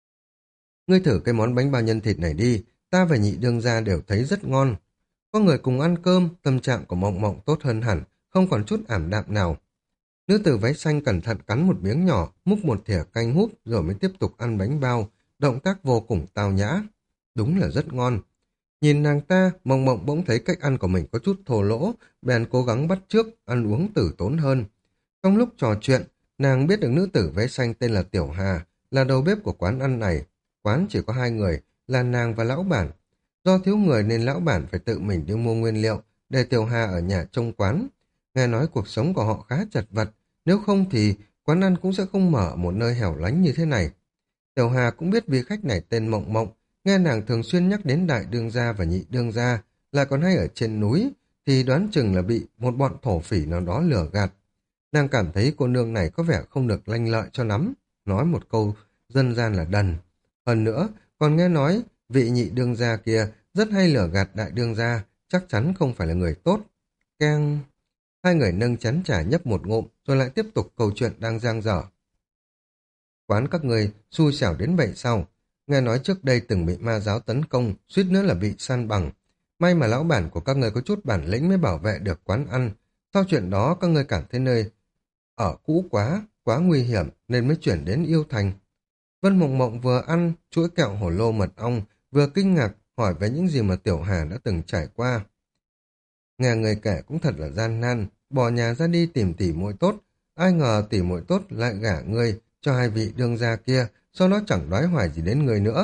Ngươi thử cái món bánh bao nhân thịt này đi, ta và nhị đương gia đều thấy rất ngon. Có người cùng ăn cơm, tâm trạng của Mộng Mộng tốt hơn hẳn, không còn chút ảm đạm nào. Nữ tử váy xanh cẩn thận cắn một miếng nhỏ, múc một thìa canh húp rồi mới tiếp tục ăn bánh bao, động tác vô cùng tao nhã. Đúng là rất ngon. Nhìn nàng ta, Mộng Mộng bỗng thấy cách ăn của mình có chút thô lỗ, bèn cố gắng bắt chước, ăn uống tử tốn hơn. Trong lúc trò chuyện, nàng biết được nữ tử váy xanh tên là Tiểu Hà, là đầu bếp của quán ăn này. Quán chỉ có hai người, là nàng và lão bản. Do thiếu người nên lão bản phải tự mình đi mua nguyên liệu, để Tiểu Hà ở nhà trông quán. Nghe nói cuộc sống của họ khá chật vật, nếu không thì quán ăn cũng sẽ không mở một nơi hẻo lánh như thế này. Tiểu Hà cũng biết vị khách này tên Mộng Mộng, nghe nàng thường xuyên nhắc đến đại đương gia và nhị đương gia, lại còn hay ở trên núi, thì đoán chừng là bị một bọn thổ phỉ nào đó lừa gạt. Nàng cảm thấy cô nương này có vẻ không được lanh lợi cho lắm, nói một câu dân gian là đần. Hơn nữa, còn nghe nói vị nhị đương gia kia rất hay lừa gạt đại đương gia, chắc chắn không phải là người tốt. Keng... Hai người nâng chén trà nhấp một ngụm, rồi lại tiếp tục câu chuyện đang dang dở. Quán các người xui xẻo đến vậy sao? Nghe nói trước đây từng bị ma giáo tấn công, suýt nữa là bị san bằng. May mà lão bản của các người có chút bản lĩnh mới bảo vệ được quán ăn. Sau chuyện đó các người cảm thấy nơi ở cũ quá nguy hiểm nên mới chuyển đến Yêu Thành. Vân Mộng Mộng vừa ăn chuỗi kẹo hổ lô mật ong, vừa kinh ngạc hỏi về những gì mà Tiểu Hà đã từng trải qua. Nghe người kể cũng thật là gian nan, bỏ nhà ra đi tìm tỉ muội tốt, ai ngờ tỉ muội tốt lại gả ngươi cho hai vị đương gia kia, sau đó chẳng đoái hoài gì đến người nữa.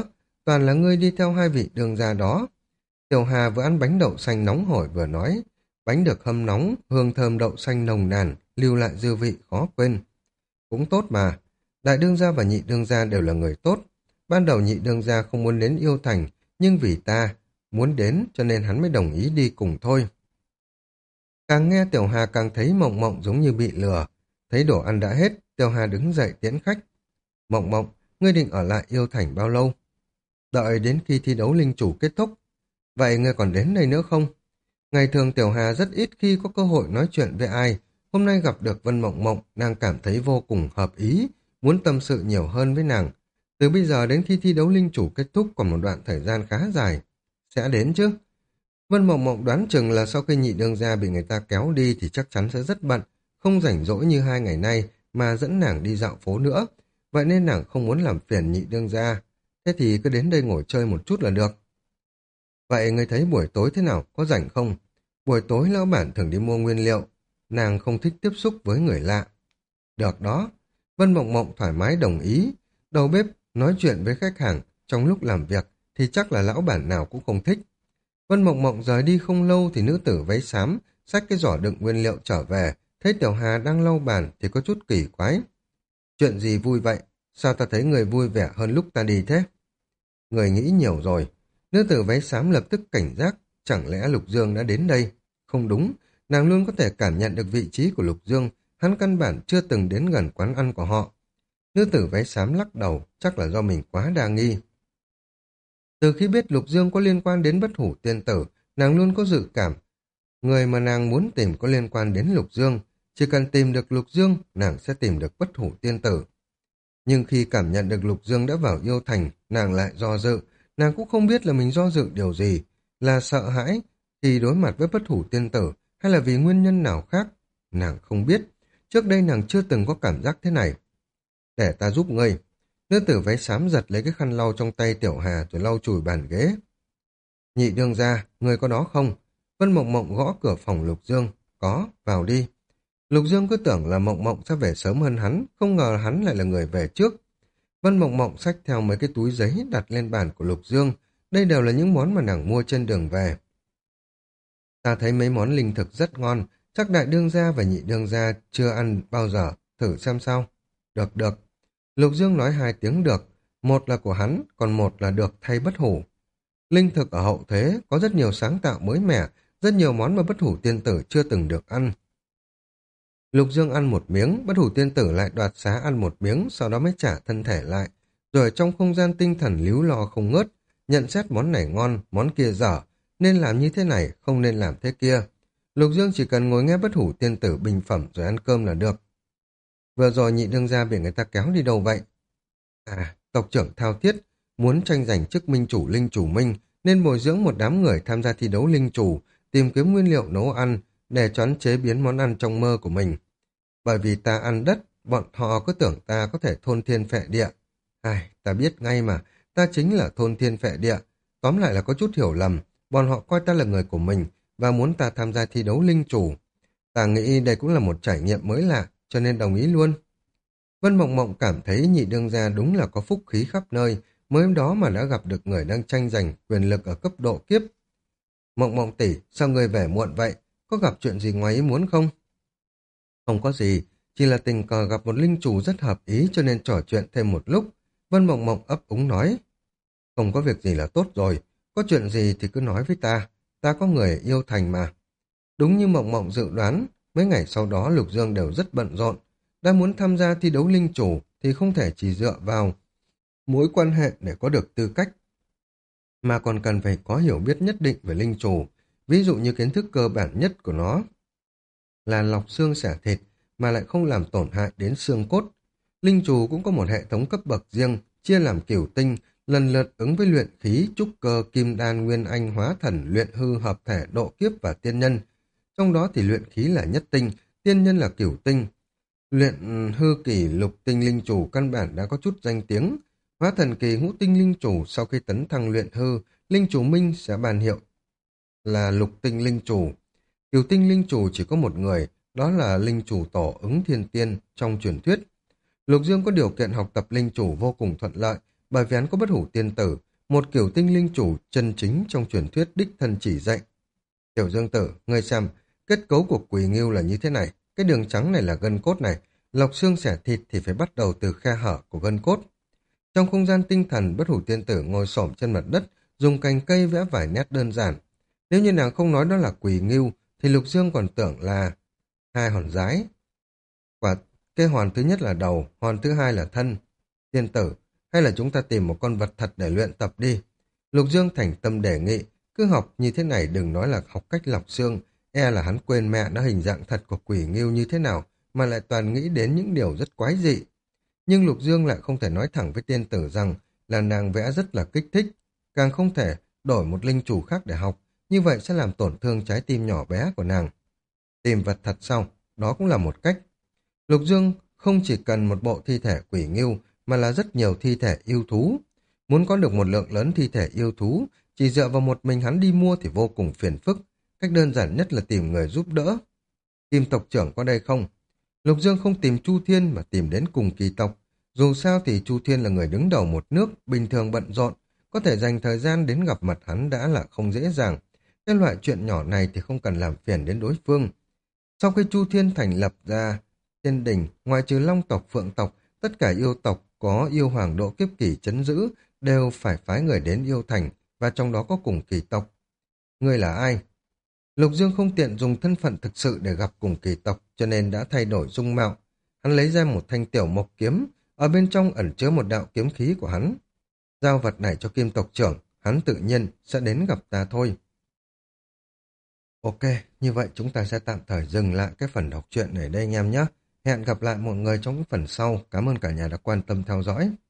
toàn là ngươi đi theo hai vị đường gia đó. Tiểu Hà vừa ăn bánh đậu xanh nóng hổi vừa nói, bánh được hâm nóng, hương thơm đậu xanh nồng nàn, lưu lại dư vị khó quên. Cũng tốt mà, đại đương gia và nhị đương gia đều là người tốt. Ban đầu nhị đương gia không muốn đến Yêu Thành, nhưng vì ta muốn đến cho nên hắn mới đồng ý đi cùng thôi. Càng nghe Tiểu Hà càng thấy Mộng Mộng giống như bị lừa. Thấy đồ ăn đã hết, Tiểu Hà đứng dậy tiễn khách. Mộng Mộng, ngươi định ở lại Yêu Thành bao lâu? Đợi đến khi thi đấu linh chủ kết thúc. Vậy ngươi còn đến đây nữa không? Ngày thường Tiểu Hà rất ít khi có cơ hội nói chuyện với ai. Hôm nay gặp được Vân Mộng Mộng, nàng cảm thấy vô cùng hợp ý, muốn tâm sự nhiều hơn với nàng. Từ bây giờ đến khi thi đấu linh chủ kết thúc còn một đoạn thời gian khá dài. Sẽ đến chứ? Vân Mộng Mộng đoán chừng là sau khi nhị đương gia bị người ta kéo đi thì chắc chắn sẽ rất bận, không rảnh rỗi như 2 ngày nay mà dẫn nàng đi dạo phố nữa. Vậy nên nàng không muốn làm phiền nhị đương gia. Thế thì cứ đến đây ngồi chơi một chút là được. Vậy ngươi thấy buổi tối thế nào, có rảnh không? Buổi tối lão bản thường đi mua nguyên liệu. Nàng không thích tiếp xúc với người lạ. Được đó. Vân Mộng Mộng thoải mái đồng ý. Đầu bếp nói chuyện với khách hàng trong lúc làm việc thì chắc là lão bản nào cũng không thích. Vân Mộng Mộng rời đi không lâu thì nữ tử váy xám xách cái giỏ đựng nguyên liệu trở về, thấy Tiểu Hà đang lau bàn thì có chút kỳ quái. Chuyện gì vui vậy? Sao ta thấy người vui vẻ hơn lúc ta đi thế? Người nghĩ nhiều rồi. Nữ tử váy xám lập tức cảnh giác, chẳng lẽ Lục Dương đã đến đây? Không đúng, nàng luôn có thể cảm nhận được vị trí của Lục Dương, hắn căn bản chưa từng đến gần quán ăn của họ. Nữ tử váy xám lắc đầu, chắc là do mình quá đa nghi. Từ khi biết Lục Dương có liên quan đến Bất Hủ Tiên Tử, nàng luôn có dự cảm. Người mà nàng muốn tìm có liên quan đến Lục Dương, chỉ cần tìm được Lục Dương, nàng sẽ tìm được Bất Hủ Tiên Tử. Nhưng khi cảm nhận được Lục Dương đã vào Yêu Thành, nàng lại do dự, nàng cũng không biết là mình do dự điều gì, là sợ hãi khi đối mặt với Bất Hủ Tiên Tử hay là vì nguyên nhân nào khác. Nàng không biết, trước đây nàng chưa từng có cảm giác thế này. Để ta giúp ngươi. Nữ tử váy xám giật lấy cái khăn lau trong tay Tiểu Hà rồi lau chùi bàn ghế. Nhị đương gia, người có đó không? Vân Mộng Mộng gõ cửa phòng Lục Dương. Có, vào đi. Lục Dương cứ tưởng là Mộng Mộng sẽ về sớm hơn hắn, không ngờ hắn lại là người về trước. Vân Mộng Mộng xách theo mấy cái túi giấy đặt lên bàn của Lục Dương. Đây đều là những món mà nàng mua trên đường về. Ta thấy mấy món linh thực rất ngon, chắc đại đương gia và nhị đương gia chưa ăn bao giờ, thử xem sao. Được được. Lục Dương nói 2 tiếng được, một là của hắn, còn một là được thay Bất Hủ. Linh thực ở hậu thế có rất nhiều sáng tạo mới mẻ, rất nhiều món mà Bất Hủ Tiên Tử chưa từng được ăn. Lục Dương ăn một miếng, Bất Hủ Tiên Tử lại đoạt xá ăn một miếng, sau đó mới trả thân thể lại. Rồi trong không gian tinh thần líu lo không ngớt, nhận xét món này ngon, món kia dở, nên làm như thế này, không nên làm thế kia. Lục Dương chỉ cần ngồi nghe Bất Hủ Tiên Tử bình phẩm rồi ăn cơm là được. Vừa rồi nhị đương gia bị người ta kéo đi đâu vậy? À, tộc trưởng Thao Thiết muốn tranh giành chức minh chủ linh chủ minh nên bồi dưỡng một đám người tham gia thi đấu linh chủ, tìm kiếm nguyên liệu nấu ăn để choán chế biến món ăn trong mơ của mình. Bởi vì ta ăn đất, bọn họ cứ tưởng ta có thể thôn thiên phệ địa. Ai, ta biết ngay mà, ta chính là thôn thiên phệ địa. Tóm lại là có chút hiểu lầm, bọn họ coi ta là người của mình và muốn ta tham gia thi đấu linh chủ. Ta nghĩ đây cũng là một trải nghiệm mới lạ, cho nên đồng ý luôn. Vân Mộng Mộng cảm thấy nhị đương gia đúng là có phúc khí khắp nơi, mới hôm đó mà đã gặp được người đang tranh giành quyền lực ở cấp độ kiếp. Mộng Mộng tỷ, sao người về muộn vậy? Có gặp chuyện gì ngoài ý muốn không? Không có gì, chỉ là tình cờ gặp một linh chủ rất hợp ý cho nên trò chuyện thêm một lúc. Vân Mộng Mộng ấp úng nói. Không có việc gì là tốt rồi, có chuyện gì thì cứ nói với ta có người yêu thành mà. Đúng như Mộng Mộng dự đoán, mấy ngày sau đó Lục Dương đều rất bận rộn. Đã muốn tham gia thi đấu linh chủ thì không thể chỉ dựa vào mối quan hệ để có được tư cách, mà còn cần phải có hiểu biết nhất định về linh chủ, ví dụ như kiến thức cơ bản nhất của nó là lọc xương xẻ thịt mà lại không làm tổn hại đến xương cốt. Linh chủ cũng có một hệ thống cấp bậc riêng, chia làm cửu tinh, lần lượt ứng với luyện khí, trúc cơ, kim đan, nguyên anh, hóa thần, luyện hư, hợp thể, độ kiếp và tiên nhân. Trong đó thì luyện khí là nhất tinh, tiên nhân là cửu tinh. Luyện hư kỳ lục tinh linh chủ căn bản đã có chút danh tiếng. Hóa thần kỳ ngũ tinh linh chủ sau khi tấn thăng luyện hư, linh chủ minh sẽ bàn hiệu là lục tinh linh chủ. Cửu tinh linh chủ chỉ có một người, đó là linh chủ tổ ứng thiên tiên trong truyền thuyết. Lục Dương có điều kiện học tập linh chủ vô cùng thuận lợi, bởi vì hắn có Bất Hủ Tiên Tử, một kiểu tinh linh chủ chân chính trong truyền thuyết đích thân chỉ dạy. Tiểu Dương Tử, ngươi xem, kết cấu của quỷ ngưu là như thế này, cái đường trắng này là gân cốt này, lọc xương xẻ thịt thì phải bắt đầu từ khe hở của gân cốt. Trong không gian tinh thần, Bất Hủ Tiên Tử ngồi xổm trên mặt đất, dùng cành cây vẽ vài nét đơn giản. Nếu như nàng không nói đó là quỷ ngưu, thì Lục Dương còn tưởng là hai hòn giái. Và cái hòn thứ nhất là đầu, hòn thứ hai là thân. Tiên tử, hay là chúng ta tìm một con vật thật để luyện tập đi. Lục Dương thành tâm đề nghị, cứ học như thế này đừng nói là học cách lọc xương, e là hắn quên mẹ nó hình dạng thật của quỷ ngưu như thế nào, mà lại toàn nghĩ đến những điều rất quái dị. Nhưng Lục Dương lại không thể nói thẳng với tiên tử rằng là nàng vẽ rất là kích thích, càng không thể đổi một linh chủ khác để học, như vậy sẽ làm tổn thương trái tim nhỏ bé của nàng. Tìm vật thật sau, đó cũng là một cách. Lục Dương không chỉ cần một bộ thi thể quỷ ngưu, mà là rất nhiều thi thể yêu thú. Muốn có được một lượng lớn thi thể yêu thú, chỉ dựa vào một mình hắn đi mua thì vô cùng phiền phức. Cách đơn giản nhất là tìm người giúp đỡ. Kim tộc trưởng qua đây không? Lục Dương không tìm Chu Thiên mà tìm đến cùng kỳ tộc. Dù sao thì Chu Thiên là người đứng đầu một nước, bình thường bận rộn, có thể dành thời gian đến gặp mặt hắn đã là không dễ dàng. Cái loại chuyện nhỏ này thì không cần làm phiền đến đối phương. Sau khi Chu Thiên thành lập ra thiên đình, ngoài trừ Long tộc, Phượng tộc, tất cả yêu tộc có yêu hoàng độ kiếp kỳ trấn giữ đều phải phái người đến yêu thành, và trong đó có cùng kỳ tộc. Ngươi là ai? Lục Dương không tiện dùng thân phận thực sự để gặp cùng kỳ tộc, cho nên đã thay đổi dung mạo. Hắn lấy ra một thanh tiểu mộc kiếm, ở bên trong ẩn chứa một đạo kiếm khí của hắn. Giao vật này cho Kim tộc trưởng, hắn tự nhiên sẽ đến gặp ta thôi. Ok, như vậy chúng ta sẽ tạm thời dừng lại cái phần đọc truyện ở đây anh em nhé. Hẹn gặp lại mọi người trong những phần sau. Cảm ơn cả nhà đã quan tâm theo dõi.